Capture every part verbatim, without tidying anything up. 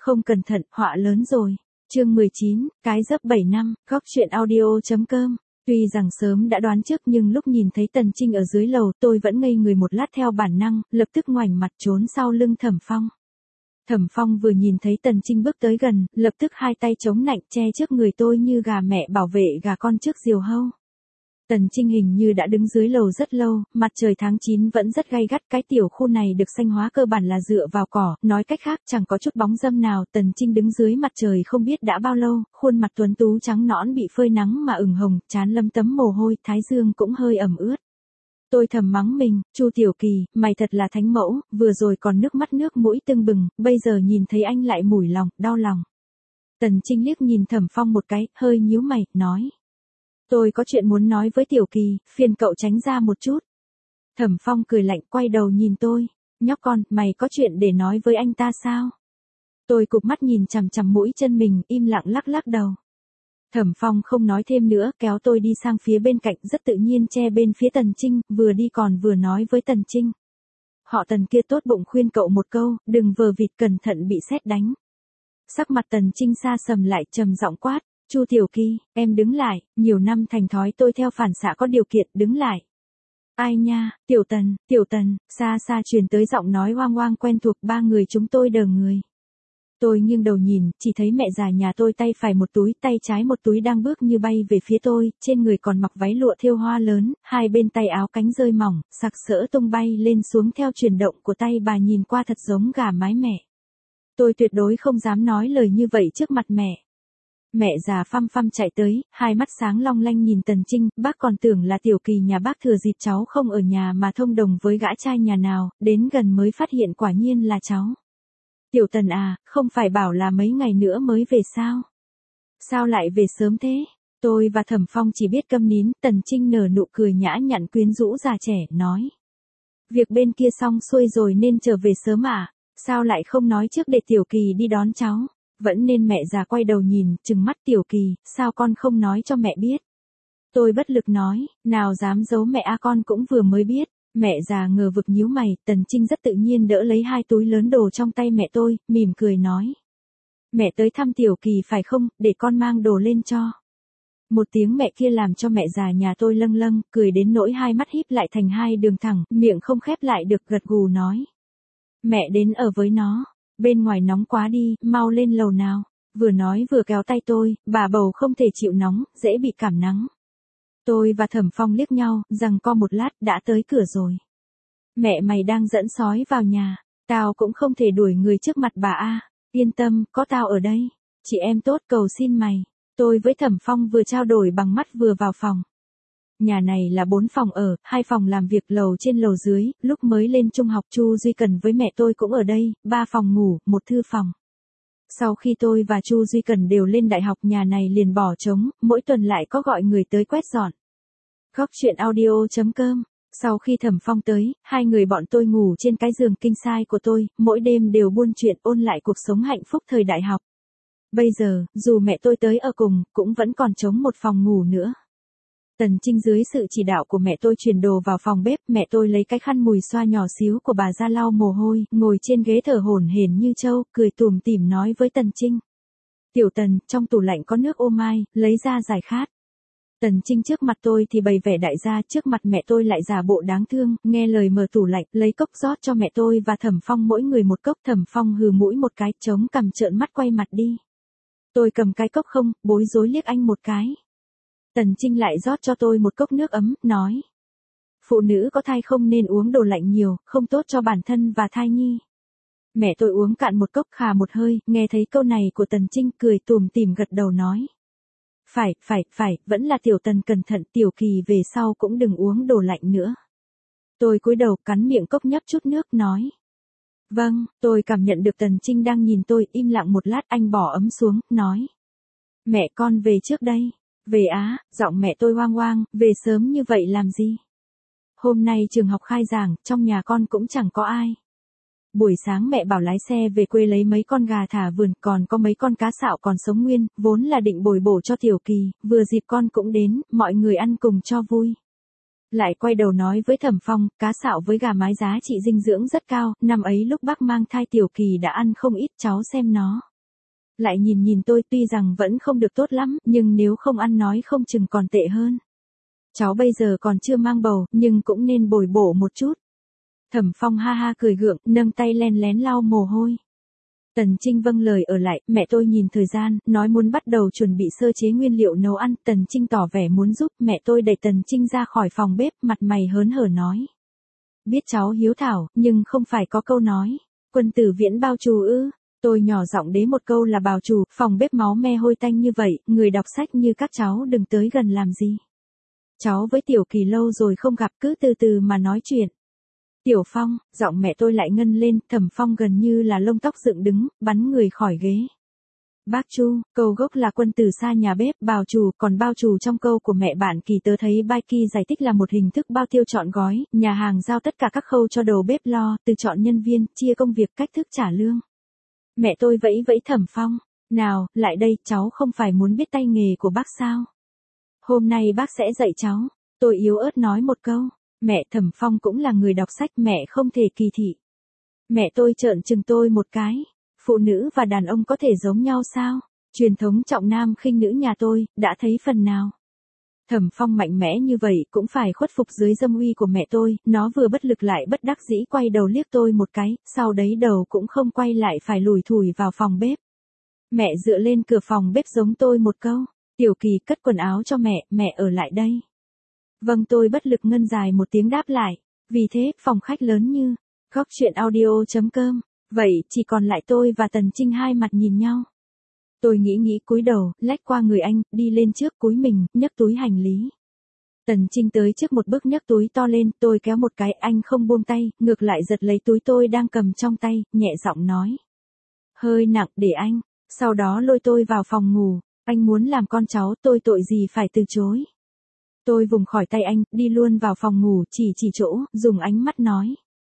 không cẩn thận, họa lớn rồi. Chương mười chín, cái dấp bảy năm, góc truyện audio.com. Tuy rằng sớm đã đoán trước nhưng lúc nhìn thấy Tần Trinh ở dưới lầu tôi vẫn ngây người một lát theo bản năng, lập tức ngoảnh mặt trốn sau lưng Thẩm Phong. Thẩm Phong vừa nhìn thấy Tần Trinh bước tới gần, lập tức hai tay chống nạnh che trước người tôi như gà mẹ bảo vệ gà con trước diều hâu. Tần Trinh hình như đã đứng dưới lầu rất lâu, mặt trời tháng chín vẫn rất gay gắt, cái tiểu khu này được xanh hóa cơ bản là dựa vào cỏ, nói cách khác chẳng có chút bóng râm nào. Tần Trinh đứng dưới mặt trời không biết đã bao lâu, khuôn mặt tuấn tú trắng nõn bị phơi nắng mà ửng hồng, trán lấm tấm mồ hôi, thái dương cũng hơi ẩm ướt. Tôi thầm mắng mình, Chu Tiểu Kỳ, mày thật là thánh mẫu, vừa rồi còn nước mắt nước mũi tưng bừng, bây giờ nhìn thấy anh lại mủi lòng, đau lòng. Tần Trinh liếc nhìn Thẩm Phong một cái, hơi nhíu mày, nói. Tôi có chuyện muốn nói với Tiểu Kỳ, phiền cậu tránh ra một chút. Thẩm Phong cười lạnh quay đầu nhìn tôi, nhóc con, mày có chuyện để nói với anh ta sao? Tôi cụp mắt nhìn chằm chằm mũi chân mình, im lặng lắc lắc đầu. Thẩm Phong không nói thêm nữa, kéo tôi đi sang phía bên cạnh, rất tự nhiên che bên phía Tần Trinh, vừa đi còn vừa nói với Tần Trinh. Họ Tần kia tốt bụng khuyên cậu một câu, đừng vờ vịt, cẩn thận bị sét đánh. Sắc mặt Tần Trinh xa sầm lại, trầm giọng quát. Chu Tiểu Kỳ, em đứng lại, nhiều năm thành thói tôi theo phản xạ có điều kiện, đứng lại. Ai nha, Tiểu Tần, Tiểu Tần, xa xa truyền tới giọng nói oang oang quen thuộc, ba người chúng tôi đờ người. Tôi nghiêng đầu nhìn, chỉ thấy mẹ già nhà tôi tay phải một túi, tay trái một túi đang bước như bay về phía tôi, trên người còn mặc váy lụa thêu hoa lớn, hai bên tay áo cánh rơi mỏng, sặc sỡ tung bay lên xuống theo chuyển động của tay bà, nhìn qua thật giống gà mái mẹ. Tôi tuyệt đối không dám nói lời như vậy trước mặt mẹ. Mẹ già phăm phăm chạy tới, hai mắt sáng long lanh nhìn Tần Trinh, bác còn tưởng là Tiểu Kỳ nhà bác thừa dịp cháu không ở nhà mà thông đồng với gã trai nhà nào, đến gần mới phát hiện quả nhiên là cháu. Tiểu Tần à, không phải bảo là mấy ngày nữa mới về sao? Sao lại về sớm thế? Tôi và Thẩm Phong chỉ biết câm nín, Tần Trinh nở nụ cười nhã nhặn quyến rũ già trẻ, nói. Việc bên kia xong xuôi rồi nên trở về sớm à? Sao lại không nói trước để Tiểu Kỳ đi đón cháu? Vẫn nên. Mẹ già quay đầu nhìn, trừng mắt. Tiểu Kỳ, sao con không nói cho mẹ biết? Tôi bất lực nói, nào dám giấu mẹ à, con cũng vừa mới biết. Mẹ già ngờ vực nhíu mày, Tần Trinh rất tự nhiên đỡ lấy hai túi lớn đồ trong tay mẹ tôi, mỉm cười nói. Mẹ tới thăm Tiểu Kỳ phải không, để con mang đồ lên cho. Một tiếng mẹ kia làm cho mẹ già nhà tôi lâng lâng, cười đến nỗi hai mắt híp lại thành hai đường thẳng, miệng không khép lại được, gật gù nói. Mẹ đến ở với nó. Bên ngoài nóng quá đi, mau lên lầu nào. Vừa nói vừa kéo tay tôi, bà bầu không thể chịu nóng, dễ bị cảm nắng. Tôi và Thẩm Phong liếc nhau, rằng co một lát, đã tới cửa rồi. Mẹ mày đang dẫn sói vào nhà, tao cũng không thể đuổi người trước mặt bà a. Yên tâm, có tao ở đây. Chị em tốt cầu xin mày. Tôi với Thẩm Phong vừa trao đổi bằng mắt vừa vào phòng. Nhà này là bốn phòng ở, hai phòng làm việc, lầu trên lầu dưới, lúc mới lên trung học Chu Duy Cần với mẹ tôi cũng ở đây, ba phòng ngủ, một thư phòng. Sau khi tôi và Chu Duy Cần đều lên đại học, nhà này liền bỏ trống, mỗi tuần lại có gọi người tới quét dọn. Góc truyện audio.com. Sau khi Thẩm Phong tới, hai người bọn tôi ngủ trên cái giường king size của tôi, mỗi đêm đều buôn chuyện ôn lại cuộc sống hạnh phúc thời đại học. Bây giờ, dù mẹ tôi tới ở cùng, cũng vẫn còn trống một phòng ngủ nữa. Tần Trinh dưới sự chỉ đạo của mẹ tôi chuyển đồ vào phòng bếp, mẹ tôi lấy cái khăn mùi xoa nhỏ xíu của bà ra lau mồ hôi, ngồi trên ghế thở hổn hển như trâu, cười tủm tỉm nói với Tần Trinh. Tiểu Tần, trong tủ lạnh có nước ô mai, lấy ra giải khát. Tần Trinh trước mặt tôi thì bày vẻ đại gia, trước mặt mẹ tôi lại giả bộ đáng thương, nghe lời mở tủ lạnh, lấy cốc rót cho mẹ tôi và Thẩm Phong mỗi người một cốc. Thẩm Phong hừ mũi một cái, chống cằm trợn mắt quay mặt đi. Tôi cầm cái cốc không, bối rối liếc anh một cái. Tần Trinh lại rót cho tôi một cốc nước ấm, nói. Phụ nữ có thai không nên uống đồ lạnh nhiều, không tốt cho bản thân và thai nhi. Mẹ tôi uống cạn một cốc, khà một hơi, nghe thấy câu này của Tần Trinh, cười tủm tỉm gật đầu nói. Phải, phải, phải, vẫn là Tiểu Tần cẩn thận, Tiểu Kỳ về sau cũng đừng uống đồ lạnh nữa. Tôi cúi đầu cắn miệng cốc nhấp chút nước, nói. Vâng, tôi cảm nhận được Tần Trinh đang nhìn tôi, im lặng một lát, anh bỏ ấm xuống, nói. Mẹ con về trước đây. Về á, giọng mẹ tôi hoang hoang, về sớm như vậy làm gì? Hôm nay trường học khai giảng, trong nhà con cũng chẳng có ai. Buổi sáng mẹ bảo lái xe về quê lấy mấy con gà thả vườn, còn có mấy con cá sạo còn sống nguyên, vốn là định bồi bổ cho Tiểu Kỳ, vừa dịp con cũng đến, mọi người ăn cùng cho vui. Lại quay đầu nói với Thẩm Phong, cá sạo với gà mái giá trị dinh dưỡng rất cao, năm ấy lúc bác mang thai Tiểu Kỳ đã ăn không ít, cháu xem nó. lại nhìn nhìn tôi tuy rằng vẫn không được tốt lắm, nhưng nếu không ăn nói không chừng còn tệ hơn. Cháu bây giờ còn chưa mang bầu, nhưng cũng nên bồi bổ một chút. Thẩm Phong ha ha cười gượng, nâng tay len lén lau mồ hôi. Tần Trinh vâng lời ở lại, mẹ tôi nhìn thời gian, nói muốn bắt đầu chuẩn bị sơ chế nguyên liệu nấu ăn, Tần Trinh tỏ vẻ muốn giúp, mẹ tôi đẩy Tần Trinh ra khỏi phòng bếp, mặt mày hớn hở nói. Biết cháu hiếu thảo, nhưng không phải có câu nói, quân tử viễn bao trù ư, tôi nhỏ giọng đế một câu là bào trù, phòng bếp máu me hôi tanh như vậy, người đọc sách như các cháu đừng tới gần làm gì. Cháu với Tiểu Kỳ lâu rồi không gặp, cứ từ từ mà nói chuyện. Tiểu Phong, giọng mẹ tôi lại ngân lên, Thẩm Phong gần như là lông tóc dựng đứng, bắn người khỏi ghế. Bác Chu, câu gốc là quân tử xa nhà bếp, bào trù, còn bao trù trong câu của mẹ bạn Kỳ tớ thấy Bai Kỳ giải thích là một hình thức bao tiêu trọn gói, nhà hàng giao tất cả các khâu cho đầu bếp lo, từ chọn nhân viên, chia công việc, cách thức trả lương. Mẹ tôi vẫy vẫy Thẩm Phong, nào, lại đây, cháu không phải muốn biết tay nghề của bác sao? Hôm nay bác sẽ dạy cháu, tôi yếu ớt nói một câu. Mẹ, Thẩm Phong cũng là người đọc sách, mẹ không thể kỳ thị. Mẹ tôi trợn trừng tôi một cái. Phụ nữ và đàn ông có thể giống nhau sao? Truyền thống trọng nam khinh nữ nhà tôi, đã thấy phần nào? Thẩm Phong mạnh mẽ như vậy cũng phải khuất phục dưới dâm uy của mẹ tôi, nó vừa bất lực lại bất đắc dĩ quay đầu liếc tôi một cái, sau đấy đầu cũng không quay lại phải lủi thủi vào phòng bếp. Mẹ dựa lên cửa phòng bếp giống tôi một câu, Tiểu Kỳ cất quần áo cho mẹ, mẹ ở lại đây. Vâng, tôi bất lực ngân dài một tiếng đáp lại, vì thế, phòng khách lớn như, góc chuyện audio chấm com, vậy chỉ còn lại tôi và Tần Trinh hai mặt nhìn nhau. Tôi nghĩ nghĩ cúi đầu, lách qua người anh, đi lên trước cúi mình, nhấc túi hành lý. Tần Trinh tới trước một bước nhấc túi to lên, tôi kéo một cái, anh không buông tay, ngược lại giật lấy túi tôi đang cầm trong tay, nhẹ giọng nói. Hơi nặng, để anh, sau đó lôi tôi vào phòng ngủ, anh muốn làm con cháu, tôi tội gì phải từ chối. Tôi vùng khỏi tay anh, đi luôn vào phòng ngủ, chỉ chỉ chỗ, dùng ánh mắt nói.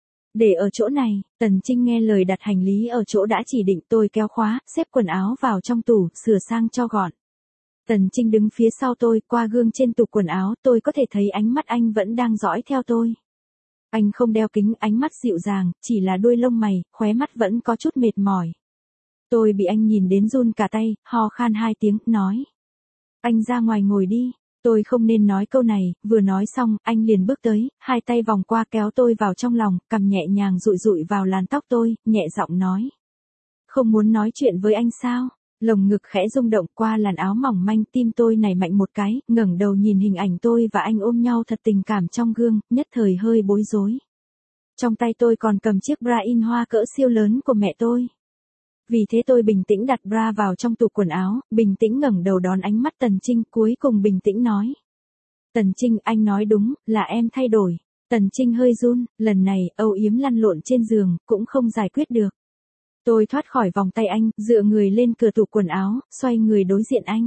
Để ở chỗ này, Tần Trinh nghe lời đặt hành lý ở chỗ đã chỉ định, tôi kéo khóa, xếp quần áo vào trong tủ, sửa sang cho gọn. Tần Trinh đứng phía sau tôi, qua gương trên tủ quần áo, tôi có thể thấy ánh mắt anh vẫn đang dõi theo tôi. Anh không đeo kính, ánh mắt dịu dàng, chỉ là đuôi lông mày, khóe mắt vẫn có chút mệt mỏi. Tôi bị anh nhìn đến run cả tay, ho khan hai tiếng, nói. Anh ra ngoài ngồi đi. Tôi không nên nói câu này, vừa nói xong, anh liền bước tới, hai tay vòng qua kéo tôi vào trong lòng, cầm nhẹ nhàng dụi dụi vào làn tóc tôi, nhẹ giọng nói. Không muốn nói chuyện với anh sao? Lồng ngực khẽ rung động qua làn áo mỏng manh, tim tôi nảy mạnh một cái, ngẩng đầu nhìn hình ảnh tôi và anh ôm nhau thật tình cảm trong gương, nhất thời hơi bối rối. Trong tay tôi còn cầm chiếc bra in hoa cỡ siêu lớn của mẹ tôi. Vì thế tôi bình tĩnh đặt bra vào trong tủ quần áo, bình tĩnh ngẩng đầu đón ánh mắt Tần Trinh, cuối cùng bình tĩnh nói. Tần Trinh, anh nói đúng, là em thay đổi. Tần Trinh hơi run, lần này, âu yếm lăn lộn trên giường, cũng không giải quyết được. Tôi thoát khỏi vòng tay anh, dựa người lên cửa tủ quần áo, xoay người đối diện anh.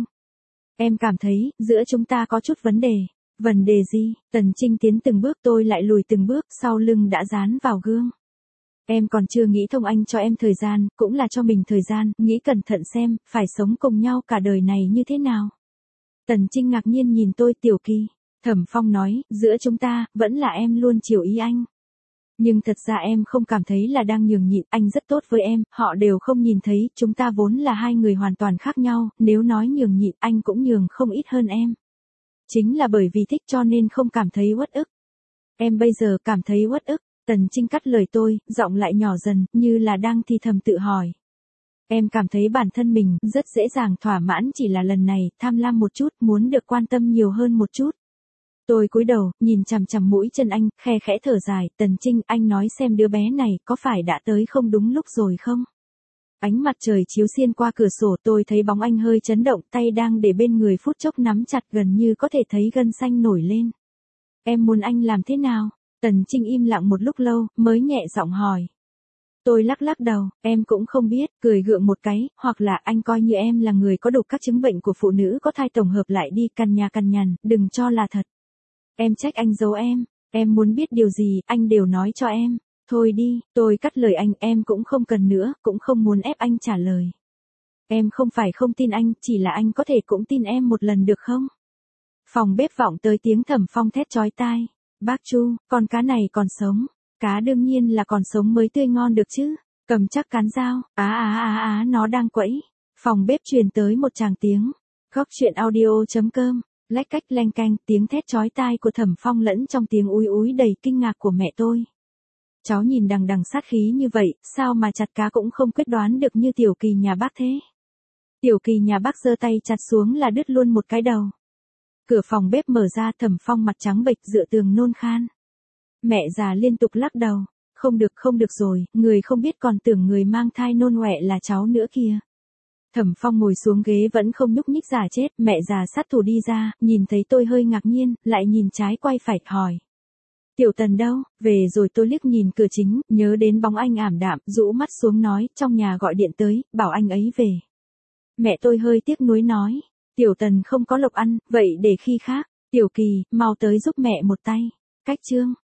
Em cảm thấy, giữa chúng ta có chút vấn đề. Vấn đề gì? Tần Trinh tiến từng bước, tôi lại lùi từng bước, sau lưng đã dán vào gương. Em còn chưa nghĩ thông, anh cho em thời gian, cũng là cho mình thời gian, nghĩ cẩn thận xem, phải sống cùng nhau cả đời này như thế nào. Tần Trinh ngạc nhiên nhìn tôi. Tiểu Kỳ, Thẩm Phong nói, giữa chúng ta, vẫn là em luôn chiều ý anh. Nhưng thật ra em không cảm thấy là đang nhường nhịn, anh rất tốt với em, họ đều không nhìn thấy, chúng ta vốn là hai người hoàn toàn khác nhau, nếu nói nhường nhịn, anh cũng nhường không ít hơn em. Chính là bởi vì thích cho nên không cảm thấy uất ức. Em bây giờ cảm thấy uất ức. Tần Trinh cắt lời tôi, giọng lại nhỏ dần, như là đang thì thầm tự hỏi. Em cảm thấy bản thân mình rất dễ dàng thỏa mãn, chỉ là lần này, tham lam một chút, muốn được quan tâm nhiều hơn một chút. Tôi cúi đầu, nhìn chằm chằm mũi chân anh, khe khẽ thở dài. Tần Trinh, anh nói xem đứa bé này có phải đã tới không đúng lúc rồi không? Ánh mặt trời chiếu xuyên qua cửa sổ, tôi thấy bóng anh hơi chấn động, tay đang để bên người phút chốc nắm chặt, gần như có thể thấy gân xanh nổi lên. Em muốn anh làm thế nào? Tần Trinh im lặng một lúc lâu, mới nhẹ giọng hỏi. Tôi lắc lắc đầu, em cũng không biết, cười gượng một cái, hoặc là anh coi như em là người có đủ các chứng bệnh của phụ nữ có thai tổng hợp lại đi, cằn nhà cằn nhằn, đừng cho là thật. Em trách anh giấu em, em muốn biết điều gì, anh đều nói cho em. Thôi đi, tôi cắt lời anh, em cũng không cần nữa, cũng không muốn ép anh trả lời. Em không phải không tin anh, chỉ là anh có thể cũng tin em một lần được không? Phòng bếp vọng tới tiếng Thẩm Phong thét chói tai. Bác Chu, con cá này còn sống. Cá đương nhiên là còn sống mới tươi ngon được chứ. Cầm chắc cán dao, á á á á nó đang quẫy. Phòng bếp truyền tới một tràng tiếng. Góc chuyện audio.com. Lách cách leng canh, tiếng thét chói tai của Thẩm Phong lẫn trong tiếng úi úi đầy kinh ngạc của mẹ tôi. Cháu nhìn đằng đằng sát khí như vậy, sao mà chặt cá cũng không quyết đoán được như Tiểu Kỳ nhà bác thế. Tiểu Kỳ nhà bác giơ tay chặt xuống là đứt luôn một cái đầu. Cửa phòng bếp mở ra, Thẩm Phong mặt trắng bệch dựa tường nôn khan. Mẹ già liên tục lắc đầu. Không được không được rồi, người không biết còn tưởng người mang thai nôn ọe là cháu nữa kìa. Thẩm Phong ngồi xuống ghế vẫn không nhúc nhích giả chết, mẹ già sát thủ đi ra, nhìn thấy tôi hơi ngạc nhiên, lại nhìn trái quay phải, hỏi. Tiểu Tần đâu, về rồi. Tôi liếc nhìn cửa chính, nhớ đến bóng anh ảm đạm, rũ mắt xuống nói, trong nhà gọi điện tới, bảo anh ấy về. Mẹ tôi hơi tiếc nuối nói, Tiểu Tần không có lộc ăn, vậy để khi khác. Tiểu Kỳ, mau tới giúp mẹ một tay. Cách chương.